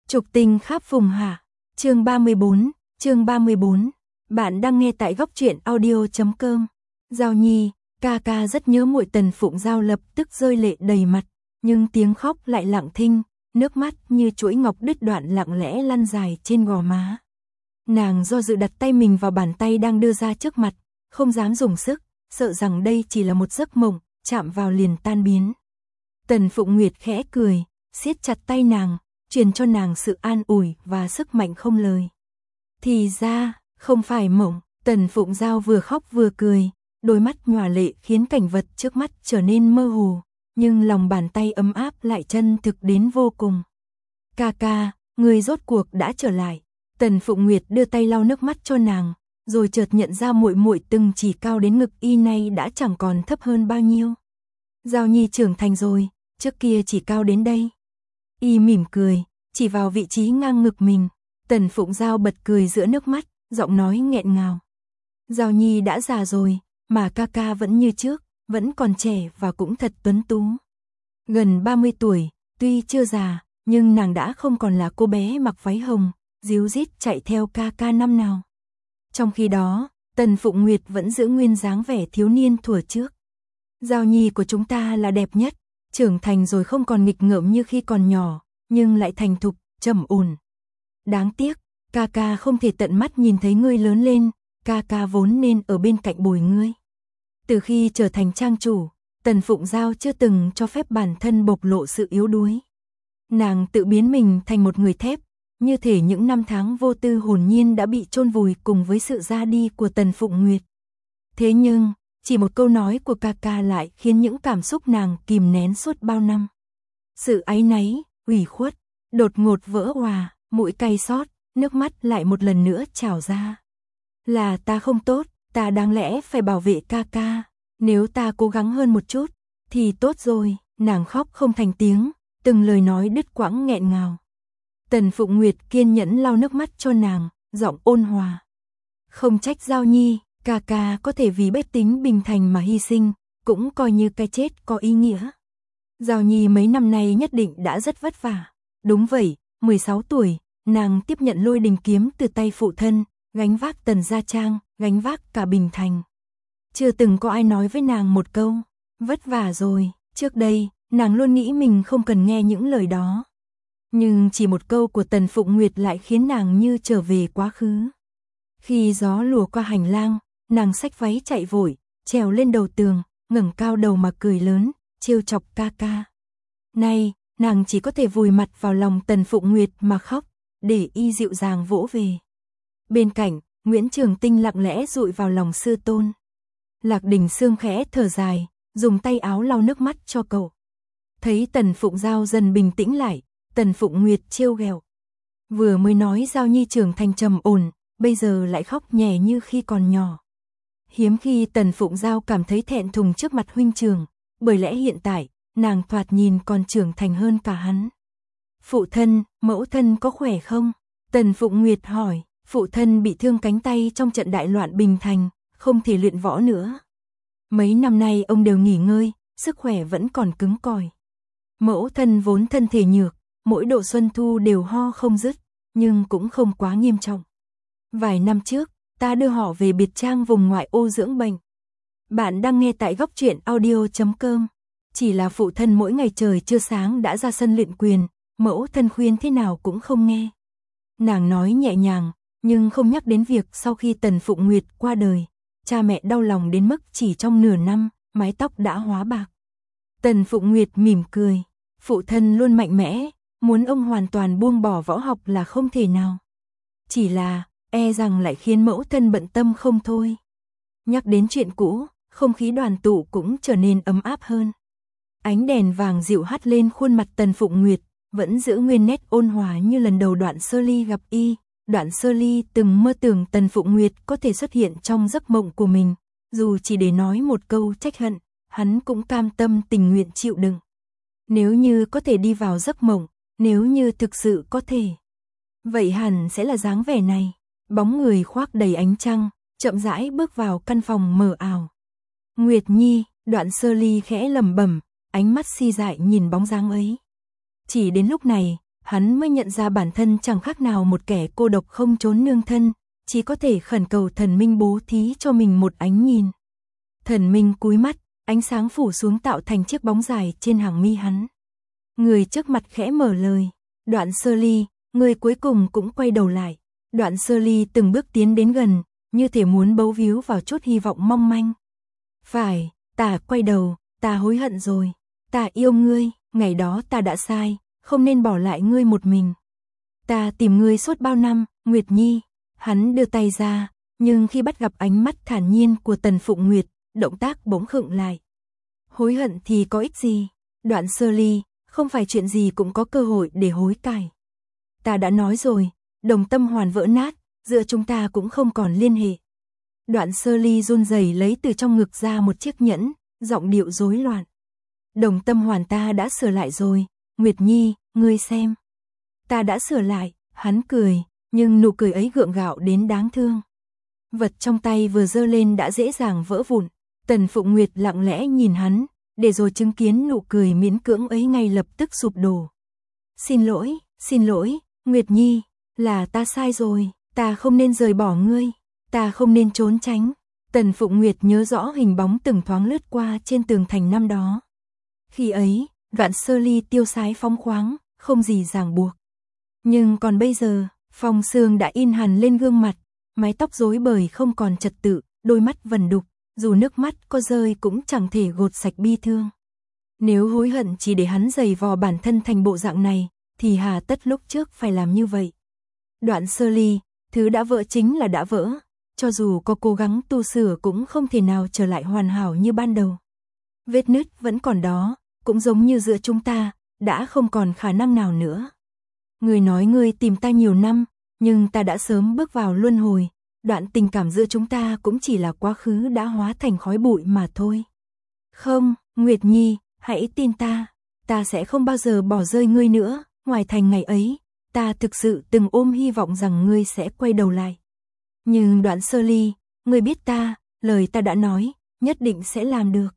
Trục tình khắp phùng hạ. Chương 34. Bạn đang nghe tại góc truyện audio.com. Giao Nhi, ca ca rất nhớ muội. Tần Phụng Giao lập tức rơi lệ đầy mặt, nhưng tiếng khóc lại lặng thinh, nước mắt như chuỗi ngọc đứt đoạn lặng lẽ lăn dài trên gò má. Nàng do dự đặt tay mình vào bàn tay đang đưa ra trước mặt, không dám dùng sức, sợ rằng đây chỉ là một giấc mộng, chạm vào liền tan biến. Tần Phụng Nguyệt khẽ cười, siết chặt tay nàng, truyền cho nàng sự an ủi và sức mạnh không lời. Thì ra, không phải mộng. Tần Phụng Giao vừa khóc vừa cười, đôi mắt nhòa lệ khiến cảnh vật trước mắt trở nên mơ hồ, nhưng lòng bàn tay ấm áp lại chân thực đến vô cùng. Ca ca, người rốt cuộc đã trở lại. Tần Phụng Nguyệt đưa tay lau nước mắt cho nàng, rồi chợt nhận ra muội muội từng chỉ cao đến ngực y nay đã chẳng còn thấp hơn bao nhiêu. Giao Nhi trưởng thành rồi, trước kia chỉ cao đến đây. Y mỉm cười, chỉ vào vị trí ngang ngực mình. Tần Phụng Giao bật cười giữa nước mắt, giọng nói nghẹn ngào. Giao Nhi đã già rồi, mà ca ca vẫn như trước, vẫn còn trẻ và cũng thật tuấn tú. Gần 30 tuổi, tuy chưa già, nhưng nàng đã không còn là cô bé mặc váy hồng, díu dít chạy theo ca ca năm nào. Trong khi đó, Tần Phụng Nguyệt vẫn giữ nguyên dáng vẻ thiếu niên thuở trước. Giao Nhi của chúng ta là đẹp nhất, trưởng thành rồi không còn nghịch ngợm như khi còn nhỏ, nhưng lại thành thục, trầm ổn. Đáng tiếc, ca ca không thể tận mắt nhìn thấy ngươi lớn lên, ca ca vốn nên ở bên cạnh bồi ngươi. Từ khi trở thành trang chủ, Tần Phụng Giao chưa từng cho phép bản thân bộc lộ sự yếu đuối. Nàng tự biến mình thành một người thép, như thể những năm tháng vô tư hồn nhiên đã bị chôn vùi cùng với sự ra đi của Tần Phụng Nguyệt. Thế nhưng, chỉ một câu nói của ca ca lại khiến những cảm xúc nàng kìm nén suốt bao năm. Sự áy náy, ủy khuất, đột ngột vỡ òa, mũi cay xót, nước mắt lại một lần nữa trào ra. Là ta không tốt, ta đáng lẽ phải bảo vệ ca ca, nếu ta cố gắng hơn một chút, thì tốt rồi. Nàng khóc không thành tiếng, từng lời nói đứt quãng nghẹn ngào. Tần Phụng Nguyệt kiên nhẫn lau nước mắt cho nàng, giọng ôn hòa. Không trách Giao Nhi, ca ca có thể vì bách tính Bình Thành mà hy sinh, cũng coi như cái chết có ý nghĩa. Giao Nhi mấy năm nay nhất định đã rất vất vả. Đúng vậy, 16 tuổi, nàng tiếp nhận Lôi Đình kiếm từ tay phụ thân, gánh vác Tần Gia Trang, gánh vác cả Bình Thành. Chưa từng có ai nói với nàng một câu, vất vả rồi. Trước đây, nàng luôn nghĩ mình không cần nghe những lời đó. Nhưng chỉ một câu của Tần Phụng Nguyệt lại khiến nàng như trở về quá khứ. Khi gió lùa qua hành lang, nàng xách váy chạy vội, trèo lên đầu tường, ngẩng cao đầu mà cười lớn, trêu chọc ca ca. Nay, nàng chỉ có thể vùi mặt vào lòng Tần Phụng Nguyệt mà khóc, để y dịu dàng vỗ về. Bên cạnh, Nguyễn Trường Tinh lặng lẽ dụi vào lòng sư tôn. Lạc Đình Sương khẽ thở dài, dùng tay áo lau nước mắt cho cậu. Thấy Tần Phụng Giao dần bình tĩnh lại, Tần Phụng Nguyệt trêu ghẹo. Vừa mới nói Giao Nhi trưởng thành trầm ổn, bây giờ lại khóc nhè như khi còn nhỏ. Hiếm khi Tần Phụng Giao cảm thấy thẹn thùng trước mặt huynh trưởng, bởi lẽ hiện tại, nàng thoạt nhìn còn trưởng thành hơn cả hắn. Phụ thân, mẫu thân có khỏe không? Tần Phụng Nguyệt hỏi. Phụ thân bị thương cánh tay trong trận đại loạn Bình Thành, không thể luyện võ nữa. Mấy năm nay ông đều nghỉ ngơi, sức khỏe vẫn còn cứng cỏi. Mẫu thân vốn thân thể nhược, mỗi độ xuân thu đều ho không dứt, nhưng cũng không quá nghiêm trọng. Vài năm trước, ta đưa họ về biệt trang vùng ngoại ô dưỡng bệnh. Bạn đang nghe tại góc truyện audio.com. Chỉ là phụ thân mỗi ngày trời chưa sáng đã ra sân luyện quyền, mẫu thân khuyên thế nào cũng không nghe. Nàng nói nhẹ nhàng, nhưng không nhắc đến việc sau khi Tần Phụng Nguyệt qua đời, cha mẹ đau lòng đến mức chỉ trong nửa năm, mái tóc đã hóa bạc. Tần Phụng Nguyệt mỉm cười, phụ thân luôn mạnh mẽ, muốn ông hoàn toàn buông bỏ võ học là không thể nào. Chỉ là, e rằng lại khiến mẫu thân bận tâm không thôi. Nhắc đến chuyện cũ, không khí đoàn tụ cũng trở nên ấm áp hơn. Ánh đèn vàng dịu hắt lên khuôn mặt Tần Phụng Nguyệt, vẫn giữ nguyên nét ôn hòa như lần đầu Đoạn Sơ Ly gặp y. Đoạn Sơ Ly từng mơ tưởng Tần Phụng Nguyệt có thể xuất hiện trong giấc mộng của mình, dù chỉ để nói một câu trách hận, hắn cũng cam tâm tình nguyện chịu đựng. Nếu như có thể đi vào giấc mộng, nếu như thực sự có thể, vậy hẳn sẽ là dáng vẻ này. Bóng người khoác đầy ánh trăng, chậm rãi bước vào căn phòng mờ ảo. Nguyệt Nhi, Đoạn Sơ Ly khẽ lẩm bẩm, ánh mắt si dại nhìn bóng dáng ấy. Chỉ đến lúc này, hắn mới nhận ra bản thân chẳng khác nào một kẻ cô độc không chốn nương thân, chỉ có thể khẩn cầu thần minh bố thí cho mình một ánh nhìn. Thần minh cúi mắt, ánh sáng phủ xuống tạo thành chiếc bóng dài trên hàng mi hắn. Người trước mặt khẽ mở lời, Đoạn Sơ Ly, người cuối cùng cũng quay đầu lại. Đoạn Sơ Ly từng bước tiến đến gần, như thể muốn bấu víu vào chút hy vọng mong manh. Phải, ta quay đầu, ta hối hận rồi, ta yêu ngươi, ngày đó ta đã sai, không nên bỏ lại ngươi một mình. Ta tìm ngươi suốt bao năm, Nguyệt Nhi. Hắn đưa tay ra, nhưng khi bắt gặp ánh mắt thản nhiên của Tần Phụng Nguyệt, động tác bỗng khựng lại. Hối hận thì có ích gì? Đoạn Sơ Ly, không phải chuyện gì cũng có cơ hội để hối cải. Ta đã nói rồi, đồng tâm hoàn vỡ nát, giữa chúng ta cũng không còn liên hệ. Đoạn Sơ Ly run rẩy lấy từ trong ngực ra một chiếc nhẫn, giọng điệu rối loạn. Đồng tâm hoàn ta đã sửa lại rồi, Nguyệt Nhi, ngươi xem. Ta đã sửa lại, hắn cười, nhưng nụ cười ấy gượng gạo đến đáng thương. Vật trong tay vừa giơ lên đã dễ dàng vỡ vụn. Tần Phụng Nguyệt lặng lẽ nhìn hắn, để rồi chứng kiến nụ cười miễn cưỡng ấy ngay lập tức sụp đổ. Xin lỗi, Nguyệt Nhi, là ta sai rồi, ta không nên rời bỏ ngươi, ta không nên trốn tránh. Tần Phụng Nguyệt nhớ rõ hình bóng từng thoáng lướt qua trên tường thành năm đó. Khi ấy, Đoạn Sơ Ly tiêu sái phóng khoáng, không gì ràng buộc. Nhưng còn bây giờ, phong sương đã in hằn lên gương mặt, mái tóc rối bời không còn trật tự, đôi mắt vẩn đục, dù nước mắt có rơi cũng chẳng thể gột sạch bi thương. Nếu hối hận chỉ để hắn giày vò bản thân thành bộ dạng này, thì hà tất lúc trước phải làm như vậy. Đoạn Sơ Ly, thứ đã vỡ chính là đã vỡ, cho dù có cố gắng tu sửa cũng không thể nào trở lại hoàn hảo như ban đầu. Vết nứt vẫn còn đó, cũng giống như giữa chúng ta, đã không còn khả năng nào nữa. Người nói ngươi tìm ta nhiều năm, nhưng ta đã sớm bước vào luân hồi, đoạn tình cảm giữa chúng ta cũng chỉ là quá khứ đã hóa thành khói bụi mà thôi. Không, Nguyệt Nhi, hãy tin ta sẽ không bao giờ bỏ rơi ngươi nữa, ngoài thành ngày ấy, ta thực sự từng ôm hy vọng rằng ngươi sẽ quay đầu lại. Nhưng Đoạn Sơ Ly, ngươi biết ta, lời ta đã nói, nhất định sẽ làm được.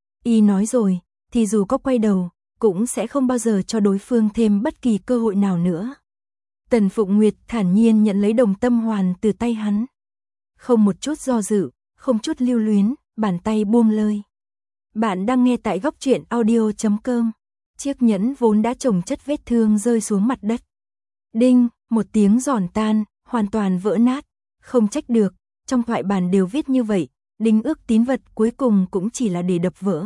Y nói rồi, thì dù có quay đầu, cũng sẽ không bao giờ cho đối phương thêm bất kỳ cơ hội nào nữa. Tần Phụng Nguyệt thản nhiên nhận lấy đồng tâm hoàn từ tay hắn. Không một chút do dự, không chút lưu luyến, bàn tay buông lơi. Bạn đang nghe tại Góc Truyện Audio.com. Chiếc nhẫn vốn đã chồng chất vết thương rơi xuống mặt đất. Đinh, một tiếng giòn tan, hoàn toàn vỡ nát. Không trách được, trong thoại bản đều viết như vậy, đính ước tín vật cuối cùng cũng chỉ là để đập vỡ.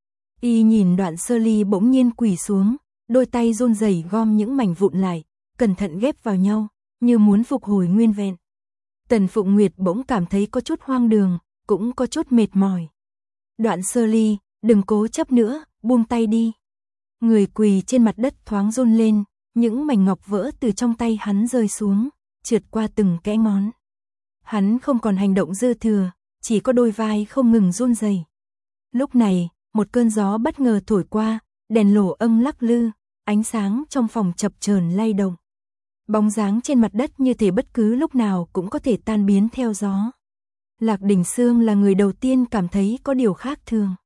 Y nhìn Đoạn Sơ Ly bỗng nhiên quỳ xuống, đôi tay run rẩy gom những mảnh vụn lại, cẩn thận ghép vào nhau, như muốn phục hồi nguyên vẹn. Tần Phụng Nguyệt bỗng cảm thấy có chút hoang đường, cũng có chút mệt mỏi. Đoạn Sơ Ly, đừng cố chấp nữa, buông tay đi. Người quỳ trên mặt đất thoáng run lên, những mảnh ngọc vỡ từ trong tay hắn rơi xuống, trượt qua từng kẽ ngón. Hắn không còn hành động dư thừa, chỉ có đôi vai không ngừng run rẩy. Lúc này, một cơn gió bất ngờ thổi qua, đèn lổ âng lắc lư, ánh sáng trong phòng chập chờn lay động. Bóng dáng trên mặt đất như thể bất cứ lúc nào cũng có thể tan biến theo gió. Lạc Đình Sương là người đầu tiên cảm thấy có điều khác thường.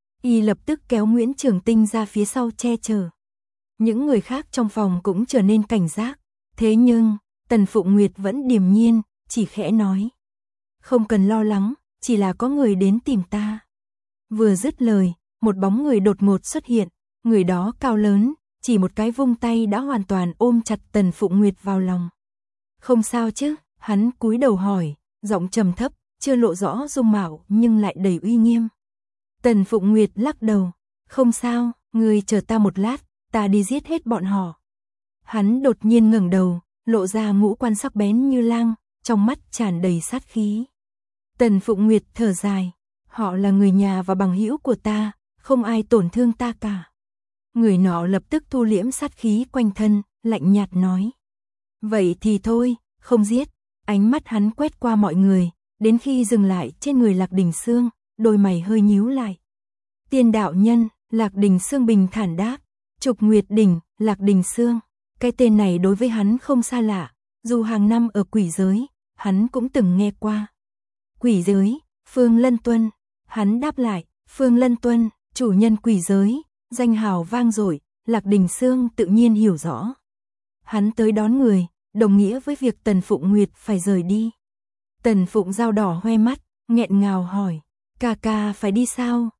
Y lập tức kéo Nguyễn Trường Tinh ra phía sau che chở. Những người khác trong phòng cũng trở nên cảnh giác. Thế nhưng, Tần Phụng Nguyệt vẫn điềm nhiên, chỉ khẽ nói. Không cần lo lắng, chỉ là có người đến tìm ta. Vừa dứt lời, một bóng người đột ngột xuất hiện. Người đó cao lớn, chỉ một cái vung tay đã hoàn toàn ôm chặt Tần Phụng Nguyệt vào lòng. Không sao chứ, hắn cúi đầu hỏi, giọng trầm thấp, chưa lộ rõ dung mạo nhưng lại đầy uy nghiêm. Tần Phụng Nguyệt lắc đầu, không sao, ngươi chờ ta một lát, ta đi giết hết bọn họ. Hắn đột nhiên ngẩng đầu, lộ ra ngũ quan sắc bén như lang, trong mắt tràn đầy sát khí. Tần Phụng Nguyệt thở dài, họ là người nhà và bằng hữu của ta, không ai tổn thương ta cả. Người nọ lập tức thu liễm sát khí quanh thân, lạnh nhạt nói. Vậy thì thôi, không giết. Ánh mắt hắn quét qua mọi người, đến khi dừng lại trên người Lạc Đình Sương, đôi mày hơi nhíu lại. Tiên đạo nhân, Lạc Đình Sương bình thản đáp. Trục Nguyệt Đỉnh, Lạc Đình Sương. Cái tên này đối với hắn không xa lạ, dù hàng năm ở quỷ giới, hắn cũng từng nghe qua. Quỷ giới, Phương Lân Tuân. Hắn đáp lại, Phương Lân Tuân, chủ nhân quỷ giới, danh hào vang dội, Lạc Đình Sương tự nhiên hiểu rõ. Hắn tới đón người, đồng nghĩa với việc Tần Phụng Nguyệt phải rời đi. Tần Phụng Giao đỏ hoe mắt, nghẹn ngào hỏi, ca ca phải đi sao?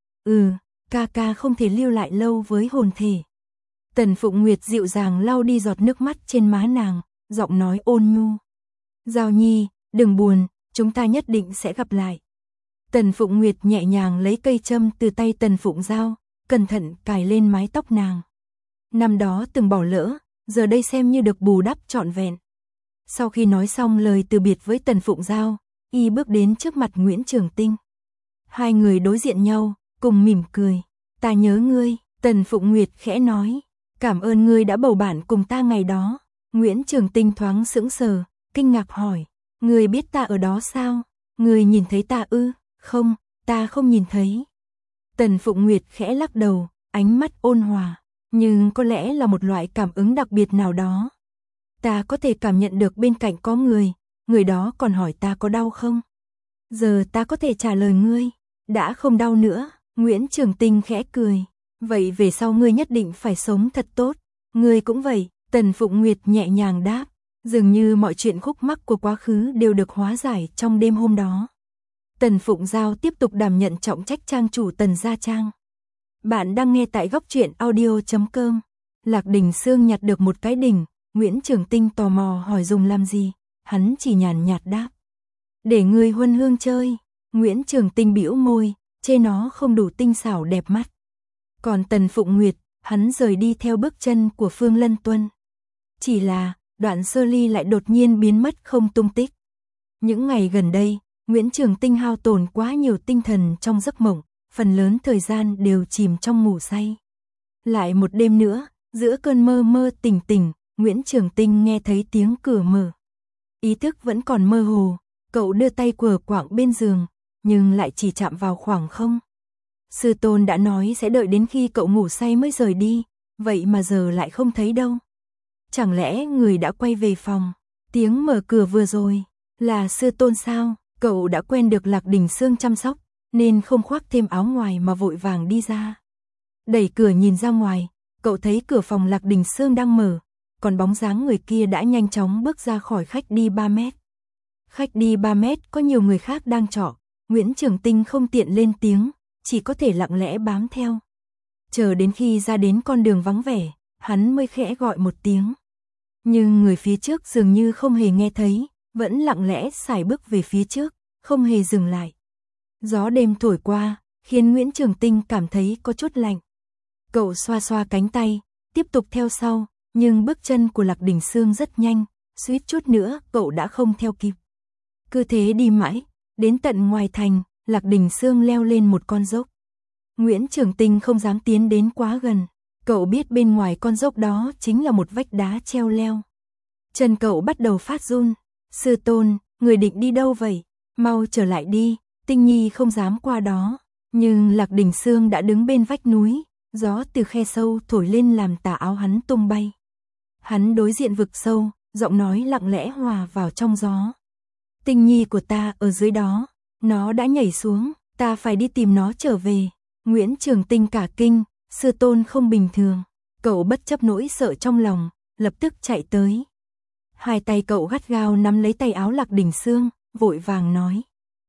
Ca ca không thể lưu lại lâu với hồn thể. Tần Phụng Nguyệt dịu dàng lau đi giọt nước mắt trên má nàng, giọng nói ôn nhu. Giao Nhi, đừng buồn, chúng ta nhất định sẽ gặp lại. Tần Phụng Nguyệt nhẹ nhàng lấy cây châm từ tay Tần Phụng Giao, cẩn thận cài lên mái tóc nàng. Năm đó từng bỏ lỡ, giờ đây xem như được bù đắp trọn vẹn. Sau khi nói xong lời từ biệt với Tần Phụng Giao, y bước đến trước mặt Nguyễn Trường Tinh. Hai người đối diện nhau, cùng mỉm cười. Ta nhớ ngươi, Tần Phụng Nguyệt khẽ nói. Cảm ơn ngươi đã bầu bạn cùng ta ngày đó. Nguyễn Trường Tinh thoáng sững sờ, kinh ngạc hỏi. Ngươi biết ta ở đó sao? Ngươi nhìn thấy ta ư? Không, ta không nhìn thấy. Tần Phụng Nguyệt khẽ lắc đầu, ánh mắt ôn hòa. Nhưng có lẽ là một loại cảm ứng đặc biệt nào đó. Ta có thể cảm nhận được bên cạnh có người đó còn hỏi ta có đau không? Giờ ta có thể trả lời ngươi, đã không đau nữa. Nguyễn Trường Tinh khẽ cười. Vậy về sau ngươi nhất định phải sống thật tốt. Ngươi cũng vậy, Tần Phụng Nguyệt nhẹ nhàng đáp. Dường như mọi chuyện khúc mắc của quá khứ đều được hóa giải trong đêm hôm đó. Tần Phụng Giao tiếp tục đảm nhận trọng trách trang chủ Tần Gia Trang. Bạn đang nghe tại góc truyện audio.com. Lạc Đình Sương nhặt được một cái đỉnh, Nguyễn Trường Tinh tò mò hỏi dùng làm gì, hắn chỉ nhàn nhạt đáp. Để ngươi huân hương chơi. Nguyễn Trường Tinh bĩu môi, chê nó không đủ tinh xảo đẹp mắt. Còn Tần Phụng Nguyệt, hắn rời đi theo bước chân của Phương Lân Tuân. Chỉ là, Đoạn Sơ Ly lại đột nhiên biến mất không tung tích. Những ngày gần đây, Nguyễn Trường Tinh hao tổn quá nhiều tinh thần trong giấc mộng, phần lớn thời gian đều chìm trong ngủ say. Lại một đêm nữa, giữa cơn mơ mơ tỉnh tỉnh, Nguyễn Trường Tinh nghe thấy tiếng cửa mở. Ý thức vẫn còn mơ hồ, cậu đưa tay quờ quạng bên giường, nhưng lại chỉ chạm vào khoảng không. Sư tôn đã nói sẽ đợi đến khi cậu ngủ say mới rời đi, vậy mà giờ lại không thấy đâu. Chẳng lẽ người đã quay về phòng? Tiếng mở cửa vừa rồi, là sư tôn sao? Cậu đã quen được Lạc Đình Sương chăm sóc, nên không khoác thêm áo ngoài mà vội vàng đi ra. Đẩy cửa nhìn ra ngoài, cậu thấy cửa phòng Lạc Đình Sương đang mở, còn bóng dáng người kia đã nhanh chóng bước ra khỏi khách đi 3 mét. Khách đi 3 mét có nhiều người khác đang trọ, Nguyễn Trường Tinh không tiện lên tiếng, chỉ có thể lặng lẽ bám theo. Chờ đến khi ra đến con đường vắng vẻ, hắn mới khẽ gọi một tiếng. Nhưng người phía trước dường như không hề nghe thấy, vẫn lặng lẽ sải bước về phía trước, không hề dừng lại. Gió đêm thổi qua, khiến Nguyễn Trường Tinh cảm thấy có chút lạnh. Cậu xoa xoa cánh tay, tiếp tục theo sau, nhưng bước chân của Lạc Đình Sương rất nhanh, suýt chút nữa cậu đã không theo kịp. Cứ thế đi mãi, đến tận ngoài thành, Lạc Đình Sương leo lên một con dốc. Nguyễn Trường Tinh không dám tiến đến quá gần, cậu biết bên ngoài con dốc đó chính là một vách đá treo leo. Chân cậu bắt đầu phát run. Sư tôn, người định đi đâu vậy? Mau trở lại đi, Tinh Nhi không dám qua đó. Nhưng Lạc Đình Sương đã đứng bên vách núi, gió từ khe sâu thổi lên làm tà áo hắn tung bay. Hắn đối diện vực sâu, giọng nói lặng lẽ hòa vào trong gió. Tinh Nhi của ta ở dưới đó, nó đã nhảy xuống, ta phải đi tìm nó trở về. Nguyễn Trường Tinh cả kinh, sư tôn không bình thường. Cậu bất chấp nỗi sợ trong lòng, lập tức chạy tới. Hai tay cậu gắt gao nắm lấy tay áo Lạc Đình Sương, vội vàng nói.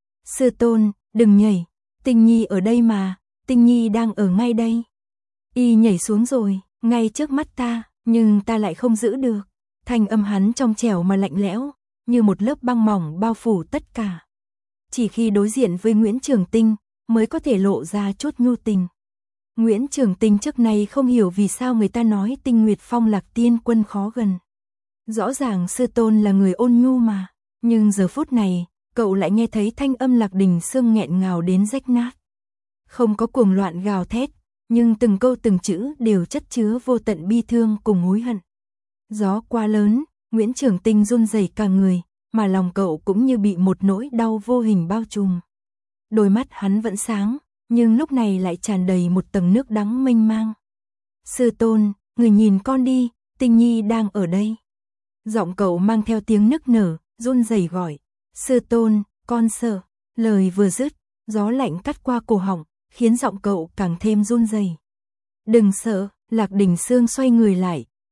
Sư tôn, đừng nhảy, Tinh Nhi ở đây mà, Tinh Nhi đang ở ngay đây. Y nhảy xuống rồi, ngay trước mắt ta, nhưng ta lại không giữ được. Thanh âm hắn trong trẻo mà lạnh lẽo, như một lớp băng mỏng bao phủ tất cả. Chỉ khi đối diện với Nguyễn Trường Tinh, mới có thể lộ ra chút nhu tình. Nguyễn Trường Tinh trước này không hiểu vì sao người ta nói Tinh Nguyệt Phong Lạc Tiên Quân khó gần. Rõ ràng sư tôn là người ôn nhu mà, nhưng giờ phút này, cậu lại nghe thấy thanh âm Lạc Đình Sương nghẹn ngào đến rách nát. Không có cuồng loạn gào thét, nhưng từng câu từng chữ đều chất chứa vô tận bi thương cùng hối hận. Gió quá lớn, Nguyễn Trường Tinh run rẩy cả người, mà lòng cậu cũng như bị một nỗi đau vô hình bao trùm. Đôi mắt hắn vẫn sáng, nhưng lúc này lại tràn đầy một tầng nước đắng mênh mang. Sư tôn, người nhìn con đi, Tinh Nhi đang ở đây. Giọng cậu mang theo tiếng nức nở, run rẩy gọi. Sư tôn, con sợ. Lời vừa dứt, gió lạnh cắt qua cổ họng, khiến giọng cậu càng thêm run rẩy. Đừng sợ, Lạc Đình Sương xoay người lại,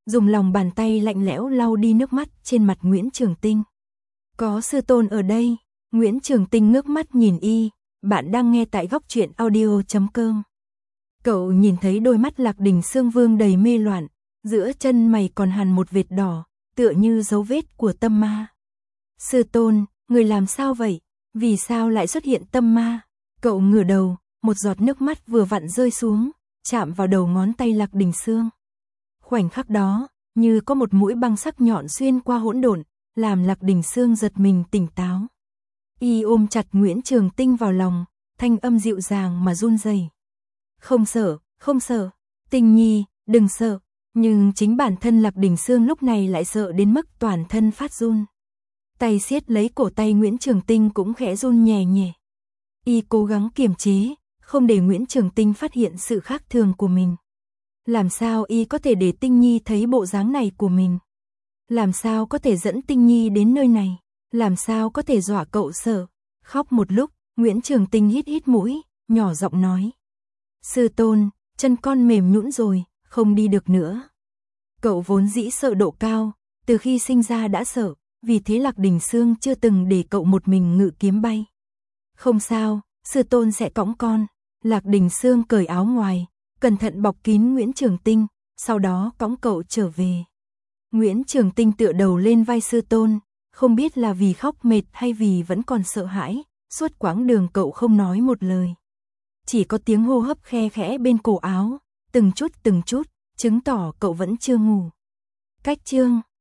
dùng lòng bàn tay lạnh lẽo lau đi nước mắt trên mặt Nguyễn Trường Tinh. Có sư tôn ở đây, Nguyễn Trường Tinh ngước mắt nhìn y, bạn đang nghe tại góc truyện audio.com. Cậu nhìn thấy đôi mắt Lạc Đình Sương vương đầy mê loạn, giữa chân mày còn hằn một vệt đỏ, tựa như dấu vết của tâm ma. Sư tôn, người làm sao vậy? Vì sao lại xuất hiện tâm ma? Cậu ngửa đầu, một giọt nước mắt vừa vặn rơi xuống, chạm vào đầu ngón tay Lạc Đình Sương. Khoảnh khắc đó, như có một mũi băng sắc nhọn xuyên qua hỗn độn, làm Lạc Đình Sương giật mình tỉnh táo. Y ôm chặt Nguyễn Trường Tinh vào lòng, thanh âm dịu dàng mà run rẩy. Không sợ, không sợ, Tinh Nhi, đừng sợ. Nhưng chính bản thân Lạc Đình Sương lúc này lại sợ đến mức toàn thân phát run. Tay siết lấy cổ tay Nguyễn Trường Tinh cũng khẽ run nhẹ nhẹ. Y cố gắng kiềm chế, không để Nguyễn Trường Tinh phát hiện sự khác thường của mình. Làm sao y có thể để Tinh Nhi thấy bộ dáng này của mình? Làm sao có thể dẫn Tinh Nhi đến nơi này? Làm sao có thể dọa cậu sợ? Khóc một lúc, Nguyễn Trường Tinh hít hít mũi, nhỏ giọng nói. Sư tôn, chân con mềm nhũn rồi, không đi được nữa. Cậu vốn dĩ sợ độ cao, từ khi sinh ra đã sợ, vì thế Lạc Đình Sương chưa từng để cậu một mình ngự kiếm bay. Không sao, sư tôn sẽ cõng con. Lạc Đình Sương cởi áo ngoài, cẩn thận bọc kín Nguyễn Trường Tinh, sau đó cõng cậu trở về. Nguyễn Trường Tinh tựa đầu lên vai sư tôn, không biết là vì khóc mệt hay vì vẫn còn sợ hãi, suốt quãng đường cậu không nói một lời. Chỉ có tiếng hô hấp khe khẽ bên cổ áo, từng chút, chứng tỏ cậu vẫn chưa ngủ. Cách chương